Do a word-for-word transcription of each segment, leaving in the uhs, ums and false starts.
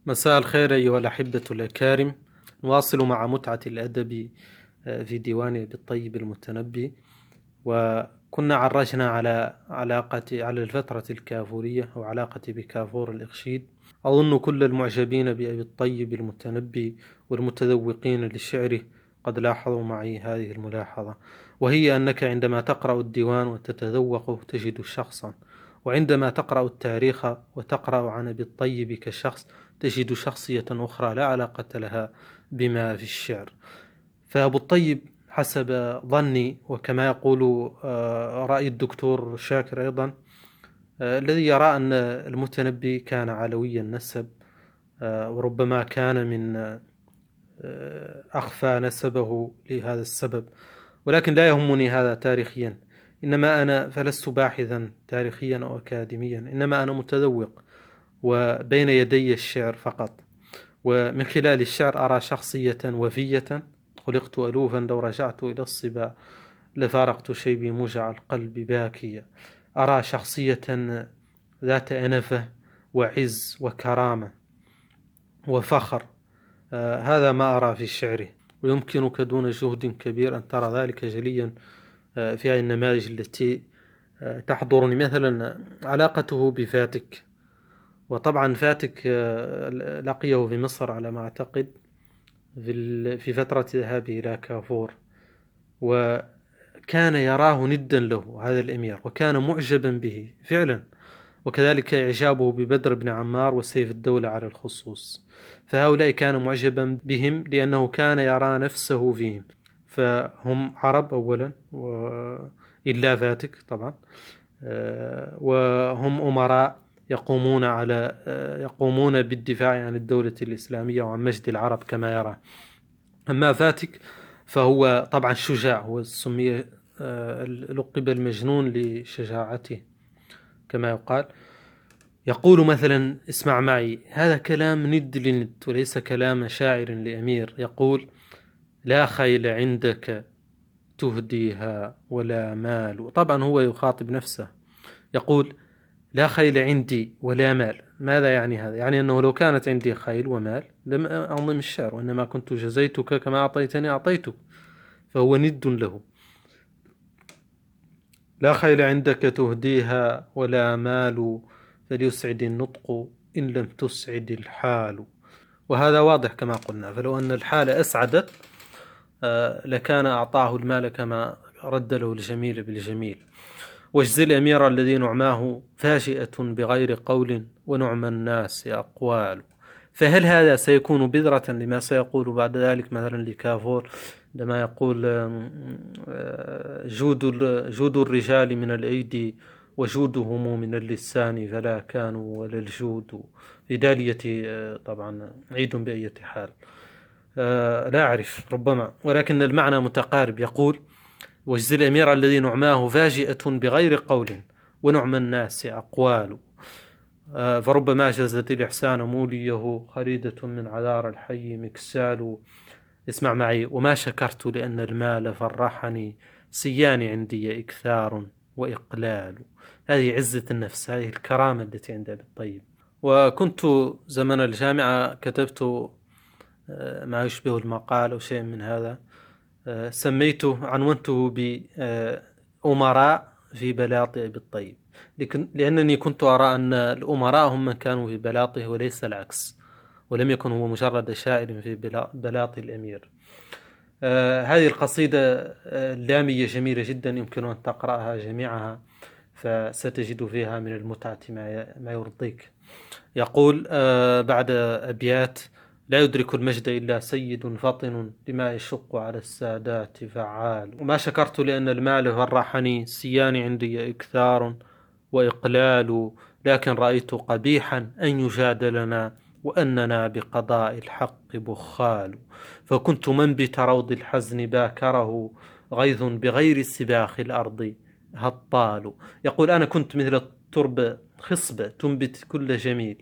مساء الخير أيها الأحبة الأكارم. نواصل مع متعة الأدب في ديوان أبي الطيب المتنبي، وكنا عرجنا على علاقة على الفترة الكافورية أو علاقة بكافور الإخشيد. أظن كل المعجبين بأبي الطيب المتنبي والمتذوقين لشعره قد لاحظوا معي هذه الملاحظة، وهي أنك عندما تقرأ الديوان وتتذوقه تجد شخصا، وعندما تقرأ التاريخ وتقرأ عن أبي الطيب كشخص تجد شخصية أخرى لا علاقة لها بما في الشعر. فأبو الطيب حسب ظني، وكما يقول رأي الدكتور شاكر أيضا، الذي يرى أن المتنبي كان علوي النسب، وربما كان من أخفى نسبه لهذا السبب، ولكن لا يهمني هذا تاريخيا. إنما أنا فلست باحثا تاريخيا أو أكاديميا، إنما أنا متذوق وبين يدي الشعر فقط، ومن خلال الشعر أرى شخصية وفية. خلقت ألوفا لو رجعت إلى الصبا لفارقت شيبي موجع القلب باكيا. أرى شخصية ذات أنفة وعز وكرامة وفخر. آه هذا ما أرى في شعره، ويمكنك دون جهد كبير أن ترى ذلك جليا آه في هذه النماذج التي آه تحضرني. مثلا علاقته بفاتك، وطبعا فاتك آه لقيه في مصر على ما أعتقد في في فترة ذهابه إلى كافور، وكان يراه ندا له هذا الأمير، وكان معجبا به فعلا، وكذلك إعجابه ببدر بن عمار وسيف الدولة على الخصوص. فهؤلاء كان معجبا بهم لأنه كان يرى نفسه فيهم، فهم عرب أولا إلا فاتك طبعا، وهم أمراء يقومون على يقومون بالدفاع عن الدولة الإسلامية وعن مجد العرب كما يرى. أما فاتك فهو طبعا شجاع، هو سمي لقب المجنون لشجاعته كما يقال. يقول مثلا، اسمع معي، هذا كلام ند لند وليس كلام شاعر لأمير. يقول: لا خيل عندك تهديها ولا مال. طبعا هو يخاطب نفسه، يقول: لا خيل عندي ولا مال. ماذا يعني هذا؟ يعني أنه لو كانت عندي خيل ومال لم أنظم الشعر، وإنما كنت جزيتك كما أعطيتني أعطيتك. فهو ند له. لا خيل عندك تهديها ولا مال، فليسعد النطق إن لم تسعد الحال. وهذا واضح كما قلنا، فلو أن الحال أسعدت لكان أعطاه المال كما رد له الجميل بالجميل. واجزي الأمير الذي نعماه فاجئة بغير قول، ونعم الناس أقوال. فهل هذا سيكون بذرة لما سيقول بعد ذلك مثلا لكافور، عندما يقول: جود جود الرجال من الأيدي وجودهم من اللسان، فلا كانوا ولا الجود في دالية. طبعا عيد بأية حال، لا أعرف ربما، ولكن المعنى متقارب. يقول: واجزي الأمير الذي نعماه فاجئة بغير قول، ونعم الناس أقوال. فربما جزت الإحسان موليه، خريدة من عذار الحي مكسال. اسمع معي: وما شكرت لأن المال فرحني، سيان عندي إكثار وإقلال. هذه عزة النفس، هذه الكرامة التي عند أبي الطيب. وكنت زمن الجامعة كتبت ما يشبه المقال أو شيء من هذا، سميته عنونته بأمراء في بلاط أبي الطيب، لأنني كنت أرى أن الأمراء هم من كانوا في بلاطه وليس العكس، ولم يكن هو مجرد شاعر في بلاط الأمير. آه هذه القصيدة اللامية جميلة جدا، يمكن أن تقرأها جميعها، فستجد فيها من المتعة ما يرضيك. يقول آه بعد أبيات: لا يدرك المجد إلا سيد فطن، لما يشق على السادات فعال. وما شكرت لأن المال فرحني، سيان عندي إكثار وإقلال. لكن رأيت قبيحا أن يجادلنا، وأننا بقضاء الحق بخال. فكنت منبت روض الحزن باكره، غيظ بغير سباخ الأرض هطال. يقول: أنا كنت مثل التربة خصبة تنبت كل جميل،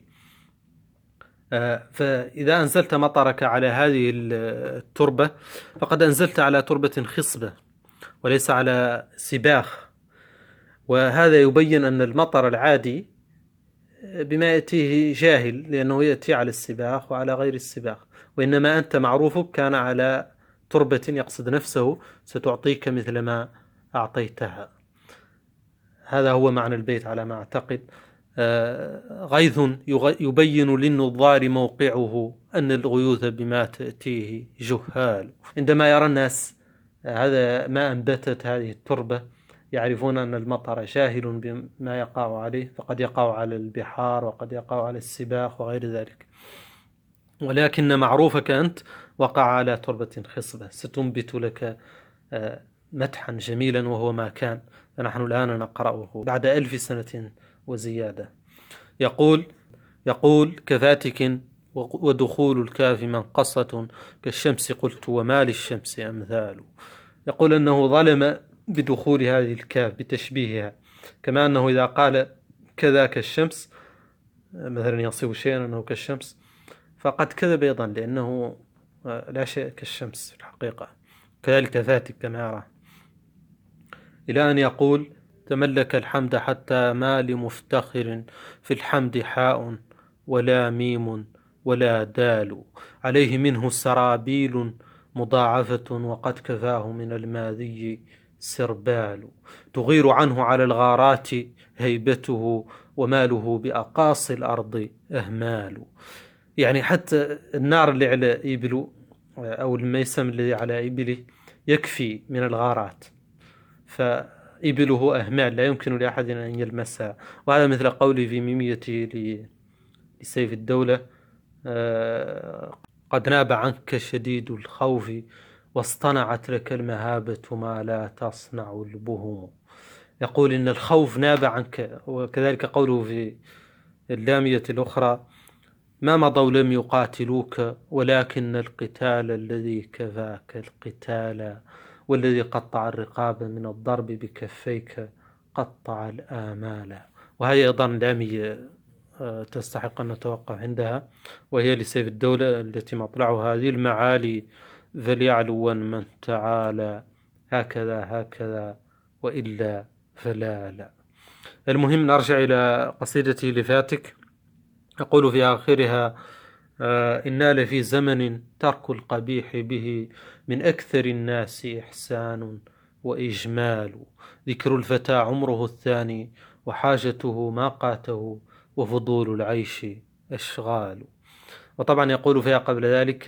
فإذا أنزلت مطرك على هذه التربة فقد أنزلت على تربة خصبة وليس على سباخ. وهذا يبين أن المطر العادي بما يأتيه جاهل، لأنه يأتي على السباق وعلى غير السباق، وإنما أنت معروفك كان على تربة، يقصد نفسه ستعطيك مثل ما أعطيتها. هذا هو معنى البيت على ما أعتقد. غيث يبين للنظار موقعه أن الغيوث بما تأتيه جهال. عندما يرى الناس هذا ما أنبتت هذه التربة يعرفون أن المطر جاهل بما يقع عليه، فقد يقع على البحار وقد يقع على السباق وغير ذلك، ولكن معروفك أنت وقع على تربة خصبة ستنبت لك مدحا جميلا، وهو ما كان. فنحن الآن نقرأه بعد ألف سنة وزيادة. يقول يقول كفاتك ودخول الكاف منقصة كالشمس، قلت وما للشمس أمثال. يقول أنه ظلم بدخول هذه الكاف بتشبيهها، كما أنه إذا قال كذا كالشمس مثلا يصف شيئا أنه كالشمس فقد كذب أيضا، لأنه لا شيء كالشمس في الحقيقة. كذلك ذاتك كما يرى، إلى أن يقول تملك الحمد حتى ما لمفتخر في الحمد حاء ولا ميم ولا دال، عليه منه سرابيل مضاعفة وقد كفاه من الماذي سربال، تغير عنه على الغارات هيبته وماله بأقاصي الأرض أهمال. يعني حتى النار اللي على إبله أو الميسم الذي على إبله يكفي من الغارات، فإبله أهمال لا يمكن لأحد أن يلمسها. وهذا مثل قولي في ميميته لسيف الدولة قد ناب عنك شديد الخوف واصطنعت لك المهابة ما لا تصنع البهم. يقول إن الخوف ناب عنك. وكذلك قوله في اللامية الأخرى ما مضوا لم يقاتلوك ولكن القتال الذي كفاك القتال، والذي قطع الرقاب من الضرب بكفيك قطع الآمال. وهي أيضا لامية تستحق أن نتوقف عندها، وهي لسيف الدولة التي مطلعها هذه المعالي فليعلوا من تعالى هكذا هكذا وإلا فلا لا. المهم نرجع إلى قصيدتي لفاتك. يقول في آخرها إنا لفي زمن ترك القبيح به من أكثر الناس إحسان وإجمال، ذكر الفتى عمره الثاني وحاجته ما قاته وفضول العيش أشغال. وطبعا يقول فيها قبل ذلك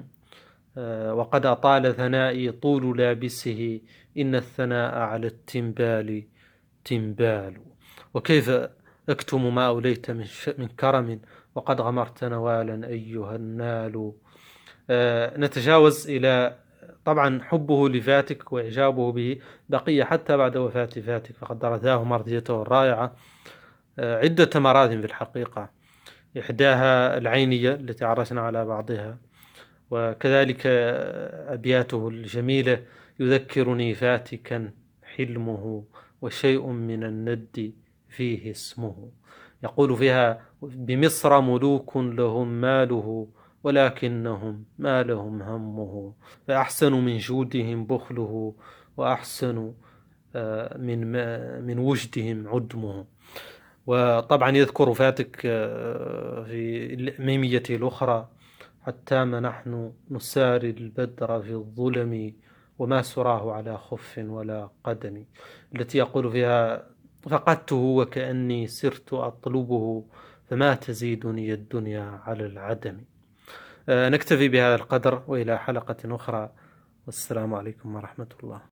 وقد أطال ثنائي طول لابسه إن الثناء على التنبال تنبال، وكيف أكتم ما أوليت من, من كرم وقد غمرت نوالا أيها النال. آه نتجاوز إلى طبعا حبه لفاتك وإعجابه به بقية حتى بعد وفاة فاتك، فقد درثاه مرضيته الرائعة آه عدة مراثم في الحقيقة، إحداها العينية التي عرسنا على بعضها، وكذلك أبياته الجميلة يذكرني فاتكا حلمه وشيء من الند فيه اسمه. يقول فيها بمصر ملوك لهم ماله ولكنهم ما لهم همه، فأحسن من جودهم بخله وأحسن من من وجدهم عدمه. وطبعا يذكر فاتك في الميمية الأخرى حتى ما نحن نساري البدر في الظلم وما سراه على خف ولا قدم، التي يقول فيها فقدته وكأني سرت أطلبه فما تزيدني الدنيا على العدم. نكتفي بهذا القدر وإلى حلقة أخرى، والسلام عليكم ورحمة الله.